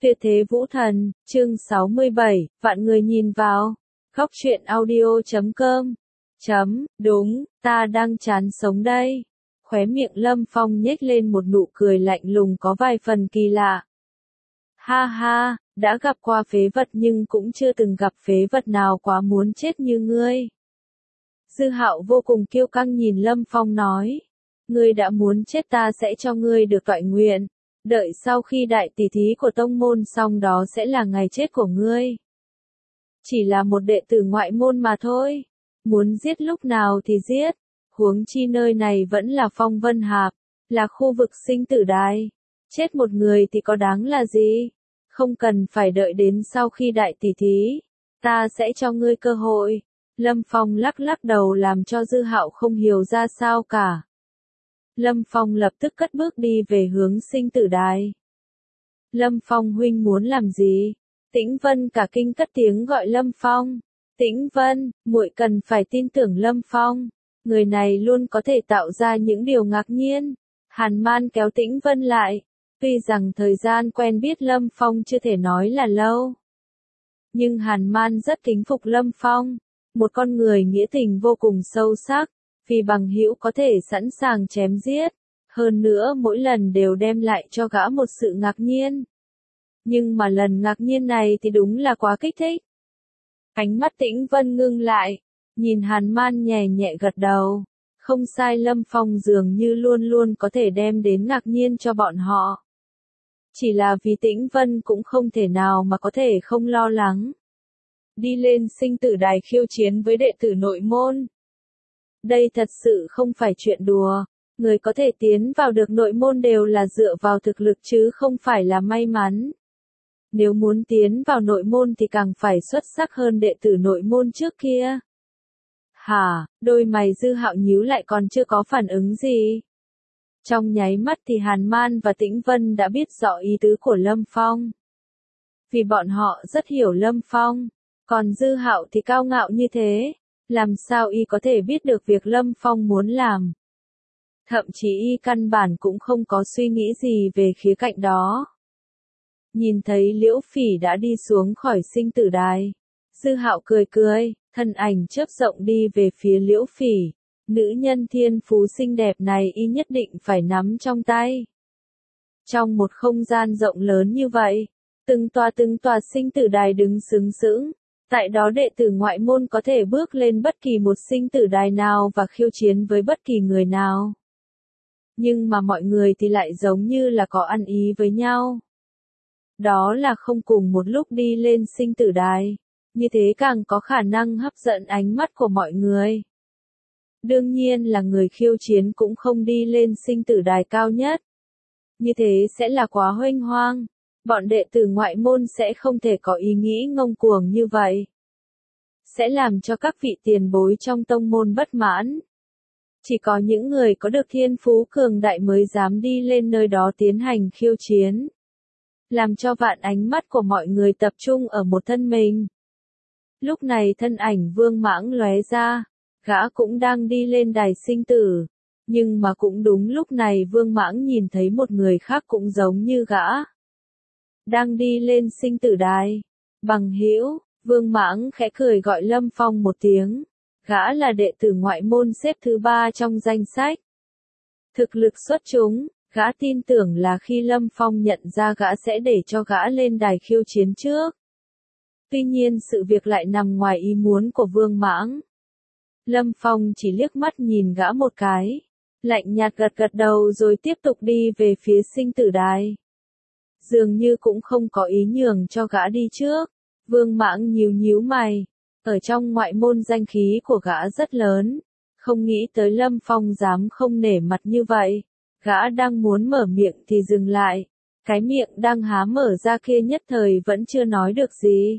Tuyệt thế vũ thần, chương 67, vạn người nhìn vào. Góc truyện audio.com. Đúng, ta đang chán sống đây. Khóe miệng Lâm Phong nhếch lên một nụ cười lạnh lùng có vài phần kỳ lạ. Ha ha, đã gặp qua phế vật nhưng cũng chưa từng gặp phế vật nào quá muốn chết như ngươi. Dư Hạo vô cùng kiêu căng nhìn Lâm Phong nói. Ngươi đã muốn chết ta sẽ cho ngươi được toại nguyện. Đợi sau khi đại tỷ thí của tông môn xong đó sẽ là ngày chết của ngươi. Chỉ là một đệ tử ngoại môn mà thôi. Muốn giết lúc nào thì giết. Huống chi nơi này vẫn là Phong Vân Hạp, là khu vực sinh tử đài. Chết một người thì có đáng là gì? Không cần phải đợi đến sau khi đại tỷ thí. Ta sẽ cho ngươi cơ hội. Lâm Phong lắc lắc đầu làm cho Dư Hạo không hiểu ra sao cả. Lâm Phong lập tức cất bước đi về hướng sinh tử đài. Lâm Phong huynh muốn làm gì? Tĩnh Vân cả kinh cất tiếng gọi Lâm Phong. Tĩnh Vân, muội cần phải tin tưởng Lâm Phong. Người này luôn có thể tạo ra những điều ngạc nhiên. Hàn Man kéo Tĩnh Vân lại. Tuy rằng thời gian quen biết Lâm Phong chưa thể nói là lâu. Nhưng Hàn Man rất kính phục Lâm Phong. Một con người nghĩa tình vô cùng sâu sắc. Vì bằng hữu có thể sẵn sàng chém giết, hơn nữa mỗi lần đều đem lại cho gã một sự ngạc nhiên. Nhưng mà lần ngạc nhiên này thì đúng là quá kích thích. Ánh mắt Tĩnh Vân ngưng lại, nhìn Hàn Man nhẹ nhẹ gật đầu. Không sai, Lâm Phong dường như luôn luôn có thể đem đến ngạc nhiên cho bọn họ. Chỉ là vì Tĩnh Vân cũng không thể nào mà có thể không lo lắng. Đi lên sinh tử đài khiêu chiến với đệ tử nội môn. Đây thật sự không phải chuyện đùa, người có thể tiến vào được nội môn đều là dựa vào thực lực chứ không phải là may mắn. Nếu muốn tiến vào nội môn thì càng phải xuất sắc hơn đệ tử nội môn trước kia. Hả, đôi mày Dư Hạo nhíu lại còn chưa có phản ứng gì. Trong nháy mắt thì Hàn Man và Tĩnh Vân đã biết rõ ý tứ của Lâm Phong. Vì bọn họ rất hiểu Lâm Phong, còn Dư Hạo thì cao ngạo như thế. Làm sao y có thể biết được việc Lâm Phong muốn làm? Thậm chí y căn bản cũng không có suy nghĩ gì về khía cạnh đó. Nhìn thấy Liễu Phỉ đã đi xuống khỏi sinh tử đài. Dư Hạo cười cười, thân ảnh chớp rộng đi về phía Liễu Phỉ. Nữ nhân thiên phú xinh đẹp này y nhất định phải nắm trong tay. Trong một không gian rộng lớn như vậy, từng tòa sinh tử đài đứng sướng sững. Tại đó đệ tử ngoại môn có thể bước lên bất kỳ một sinh tử đài nào và khiêu chiến với bất kỳ người nào. Nhưng mà mọi người thì lại giống như là có ăn ý với nhau. Đó là không cùng một lúc đi lên sinh tử đài. Như thế càng có khả năng hấp dẫn ánh mắt của mọi người. Đương nhiên là người khiêu chiến cũng không đi lên sinh tử đài cao nhất. Như thế sẽ là quá huênh hoang. Bọn đệ tử ngoại môn sẽ không thể có ý nghĩ ngông cuồng như vậy. Sẽ làm cho các vị tiền bối trong tông môn bất mãn. Chỉ có những người có được thiên phú cường đại mới dám đi lên nơi đó tiến hành khiêu chiến. Làm cho vạn ánh mắt của mọi người tập trung ở một thân mình. Lúc này thân ảnh Vương Mãng lóe ra. Gã cũng đang đi lên đài sinh tử. Nhưng mà cũng đúng lúc này Vương Mãng nhìn thấy một người khác cũng giống như gã. Đang đi lên sinh tử đài. Bằng hữu, Vương Mãng khẽ cười gọi Lâm Phong một tiếng. Gã là đệ tử ngoại môn xếp thứ 3 trong danh sách. Thực lực xuất chúng, gã tin tưởng là khi Lâm Phong nhận ra gã sẽ để cho gã lên đài khiêu chiến trước. Tuy nhiên sự việc lại nằm ngoài ý muốn của Vương Mãng. Lâm Phong chỉ liếc mắt nhìn gã một cái. Lạnh nhạt gật gật đầu rồi tiếp tục đi về phía sinh tử đài. Dường như cũng không có ý nhường cho gã đi trước. Vương Mãng nhíu nhíu mày. Ở trong ngoại môn danh khí của gã rất lớn. Không nghĩ tới Lâm Phong dám không nể mặt như vậy. Gã đang muốn mở miệng thì dừng lại. Cái miệng đang há mở ra kia nhất thời vẫn chưa nói được gì.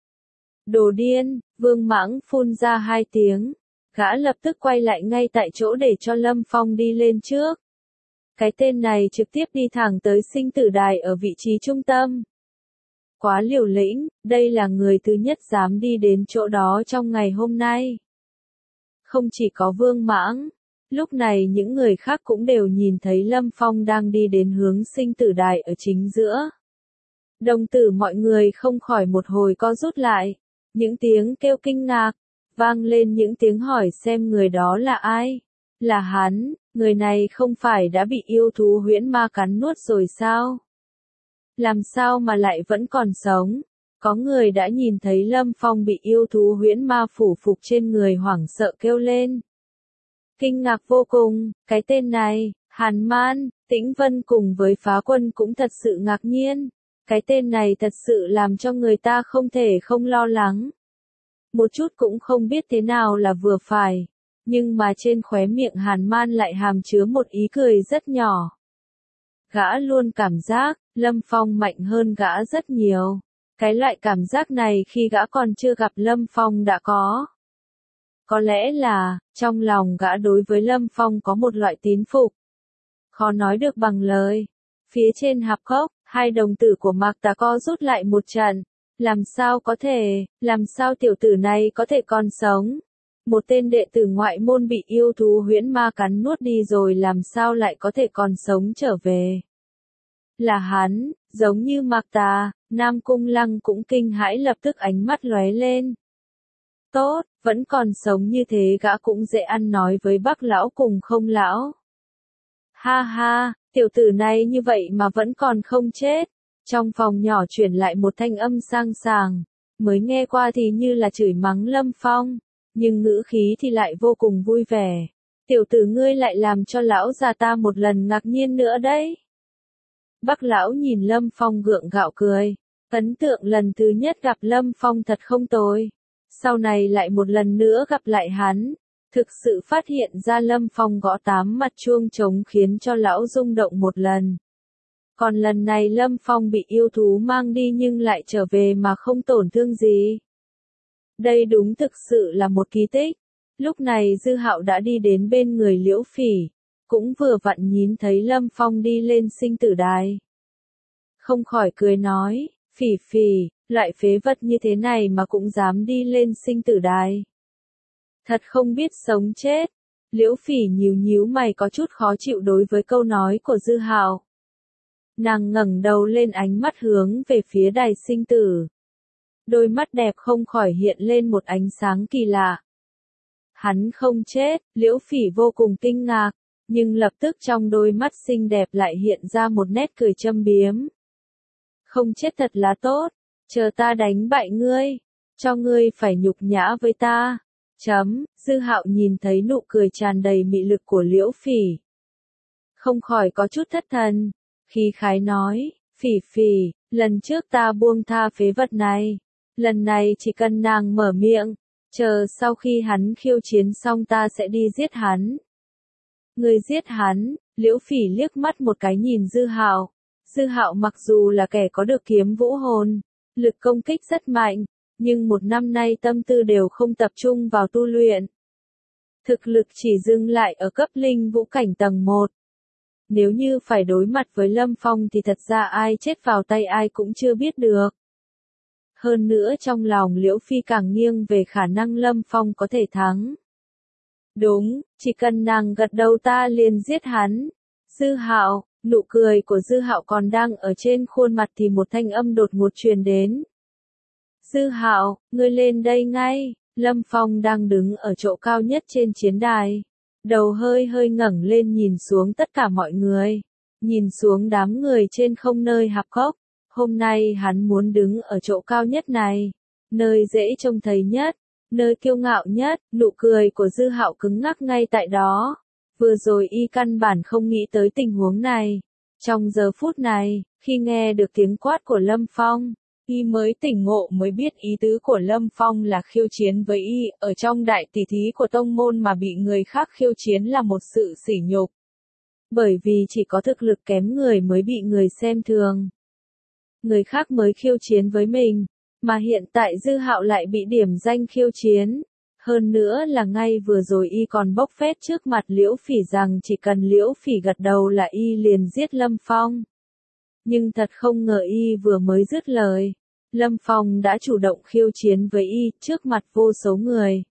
Đồ điên, Vương Mãng phun ra 2 tiếng. Gã lập tức quay lại ngay tại chỗ để cho Lâm Phong đi lên trước. Cái tên này trực tiếp đi thẳng tới sinh tử đài ở vị trí trung tâm. Quá liều lĩnh, đây là người thứ nhất dám đi đến chỗ đó trong ngày hôm nay. Không chỉ có Vương Mãng, lúc này những người khác cũng đều nhìn thấy Lâm Phong đang đi đến hướng sinh tử đài ở chính giữa. Đồng tử mọi người không khỏi một hồi co rút lại. Những tiếng kêu kinh ngạc, vang lên những tiếng hỏi xem người đó là ai. Là hắn, người này không phải đã bị yêu thú huyễn ma cắn nuốt rồi sao? Làm sao mà lại vẫn còn sống? Có người đã nhìn thấy Lâm Phong bị yêu thú huyễn ma phủ phục trên người hoảng sợ kêu lên. Kinh ngạc vô cùng, cái tên này, Hàn Man, Tĩnh Vân cùng với Phá Quân cũng thật sự ngạc nhiên. Cái tên này thật sự làm cho người ta không thể không lo lắng. Một chút cũng không biết thế nào là vừa phải. Nhưng mà trên khóe miệng Hàn Man lại hàm chứa một ý cười rất nhỏ. Gã luôn cảm giác, Lâm Phong mạnh hơn gã rất nhiều. Cái loại cảm giác này khi gã còn chưa gặp Lâm Phong đã có. Có lẽ là, trong lòng gã đối với Lâm Phong có một loại tín phục. Khó nói được bằng lời. Phía trên hạp cốc, hai đồng tử của Mạc Tà co rút lại một trận. Làm sao tiểu tử này có thể còn sống? Một tên đệ tử ngoại môn bị yêu thú huyễn ma cắn nuốt đi rồi làm sao lại có thể còn sống trở về? Là hắn, giống như Mạc Tà, Nam Cung Lăng cũng kinh hãi lập tức ánh mắt lóe lên. Tốt, vẫn còn sống như thế gã cũng dễ ăn nói với Bắc lão cùng Không lão. Ha ha, tiểu tử này như vậy mà vẫn còn không chết. Trong phòng nhỏ chuyển lại một thanh âm sang sàng, mới nghe qua thì như là chửi mắng Lâm Phong, nhưng ngữ khí thì lại vô cùng vui vẻ. Tiểu tử ngươi lại làm cho lão già ta một lần ngạc nhiên nữa đấy. Bắc lão nhìn Lâm Phong gượng gạo cười, ấn tượng lần thứ nhất gặp Lâm Phong thật không tồi. Sau này lại một lần nữa gặp lại hắn, thực sự phát hiện ra Lâm Phong gõ 8 mặt chuông trống khiến cho lão rung động một lần. Còn lần này Lâm Phong bị yêu thú mang đi nhưng lại trở về mà không tổn thương gì. Đây đúng thực sự là một kỳ tích. Lúc này Dư Hạo đã đi đến bên người Liễu Phỉ, cũng vừa vặn nhìn thấy Lâm Phong đi lên sinh tử đài. Không khỏi cười nói, Phỉ Phỉ, loại phế vật như thế này mà cũng dám đi lên sinh tử đài. Thật không biết sống chết. Liễu Phỉ nhíu nhíu mày có chút khó chịu đối với câu nói của Dư Hạo. Nàng ngẩng đầu lên ánh mắt hướng về phía đài sinh tử. Đôi mắt đẹp không khỏi hiện lên một ánh sáng kỳ lạ. Hắn không chết, Liễu Phỉ vô cùng kinh ngạc, nhưng lập tức trong đôi mắt xinh đẹp lại hiện ra một nét cười châm biếm. Không chết thật là tốt, chờ ta đánh bại ngươi, cho ngươi phải nhục nhã với ta. Dư Hạo nhìn thấy nụ cười tràn đầy mị lực của Liễu Phỉ. Không khỏi có chút thất thần, khí khái nói, Phỉ Phỉ, lần trước ta buông tha phế vật này, lần này chỉ cần nàng mở miệng, chờ sau khi hắn khiêu chiến xong ta sẽ đi giết hắn. Ngươi giết hắn? Liễu Phỉ liếc mắt một cái nhìn Dư Hạo. Dư Hạo mặc dù là kẻ có được kiếm vũ hồn, lực công kích rất mạnh, nhưng một năm nay tâm tư đều không tập trung vào tu luyện. Thực lực chỉ dừng lại ở cấp linh vũ cảnh tầng 1. Nếu như phải đối mặt với Lâm Phong thì thật ra ai chết vào tay ai cũng chưa biết được. Hơn nữa trong lòng Liễu Phi càng nghiêng về khả năng Lâm Phong có thể thắng. Đúng, chỉ cần nàng gật đầu ta liền giết hắn. Dư Hạo, nụ cười của Dư Hạo còn đang ở trên khuôn mặt thì một thanh âm đột ngột truyền đến. Dư Hạo, ngươi lên đây ngay. Lâm Phong đang đứng ở chỗ cao nhất trên chiến đài. Đầu hơi hơi ngẩng lên nhìn xuống tất cả mọi người. Nhìn xuống đám người trên không nơi hạp cốc. Hôm nay hắn muốn đứng ở chỗ cao nhất này. Nơi dễ trông thấy nhất. Nơi kiêu ngạo nhất. Nụ cười của Dư Hạo cứng ngắc ngay tại đó. Vừa rồi y căn bản không nghĩ tới tình huống này. Trong giờ phút này, khi nghe được tiếng quát của Lâm Phong, y mới tỉnh ngộ mới biết ý tứ của Lâm Phong là khiêu chiến với y, ở trong đại tỷ thí của tông môn mà bị người khác khiêu chiến là một sự sỉ nhục. Bởi vì chỉ có thực lực kém người mới bị người xem thường. Người khác mới khiêu chiến với mình, mà hiện tại Dư Hạo lại bị điểm danh khiêu chiến. Hơn nữa là ngay vừa rồi y còn bốc phét trước mặt Liễu Phỉ rằng chỉ cần Liễu Phỉ gật đầu là y liền giết Lâm Phong. Nhưng thật không ngờ y vừa mới dứt lời, Lâm Phong đã chủ động khiêu chiến với y trước mặt vô số người.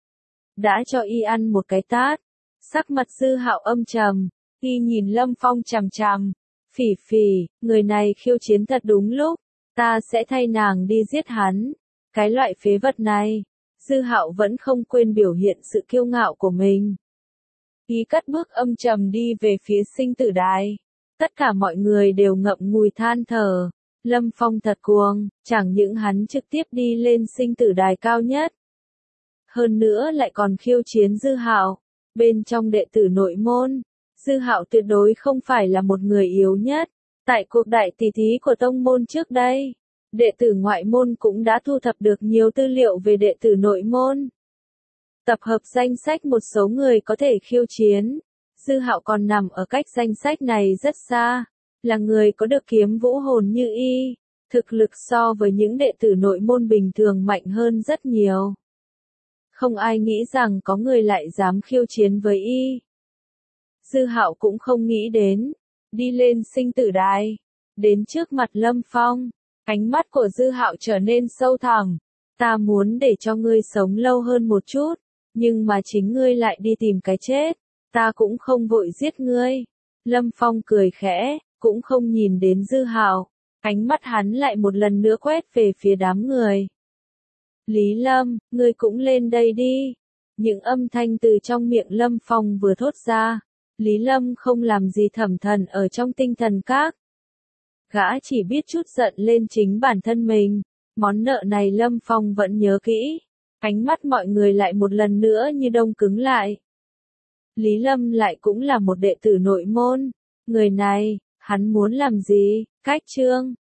Đã cho y ăn một cái tát. Sắc mặt Dư Hạo âm trầm, y nhìn Lâm Phong chằm chằm. Phỉ Phỉ, người này khiêu chiến thật đúng lúc. Ta sẽ thay nàng đi giết hắn. Cái loại phế vật này. Dư Hạo vẫn không quên biểu hiện sự kiêu ngạo của mình. Y cất bước âm trầm đi về phía sinh tử đài. Tất cả mọi người đều ngậm ngùi than thở. Lâm Phong thật cuồng, chẳng những hắn trực tiếp đi lên sinh tử đài cao nhất. Hơn nữa lại còn khiêu chiến Dư Hạo. Bên trong đệ tử nội môn, Dư Hạo tuyệt đối không phải là một người yếu nhất. Tại cuộc đại tỷ thí của tông môn trước đây, đệ tử ngoại môn cũng đã thu thập được nhiều tư liệu về đệ tử nội môn. Tập hợp danh sách một số người có thể khiêu chiến. Dư Hạo còn nằm ở cách danh sách này rất xa, là người có được kiếm vũ hồn như y, thực lực so với những đệ tử nội môn bình thường mạnh hơn rất nhiều. Không ai nghĩ rằng có người lại dám khiêu chiến với y. Dư Hạo cũng không nghĩ đến, đi lên sinh tử đài, đến trước mặt Lâm Phong, ánh mắt của Dư Hạo trở nên sâu thẳm. Ta muốn để cho ngươi sống lâu hơn một chút, nhưng mà chính ngươi lại đi tìm cái chết, ta cũng không vội giết ngươi. Lâm Phong cười khẽ, cũng không nhìn đến Dư Hạo, ánh mắt hắn lại một lần nữa quét về phía đám người. Lý Lâm, ngươi cũng lên đây đi. Những âm thanh từ trong miệng Lâm Phong vừa thốt ra, Lý Lâm không làm gì thẩm thần ở trong tinh thần các. Gã chỉ biết chút giận lên chính bản thân mình, món nợ này Lâm Phong vẫn nhớ kỹ. Ánh mắt mọi người lại một lần nữa như đông cứng lại. Lý Lâm lại cũng là một đệ tử nội môn. Người này, hắn muốn làm gì? Cách chương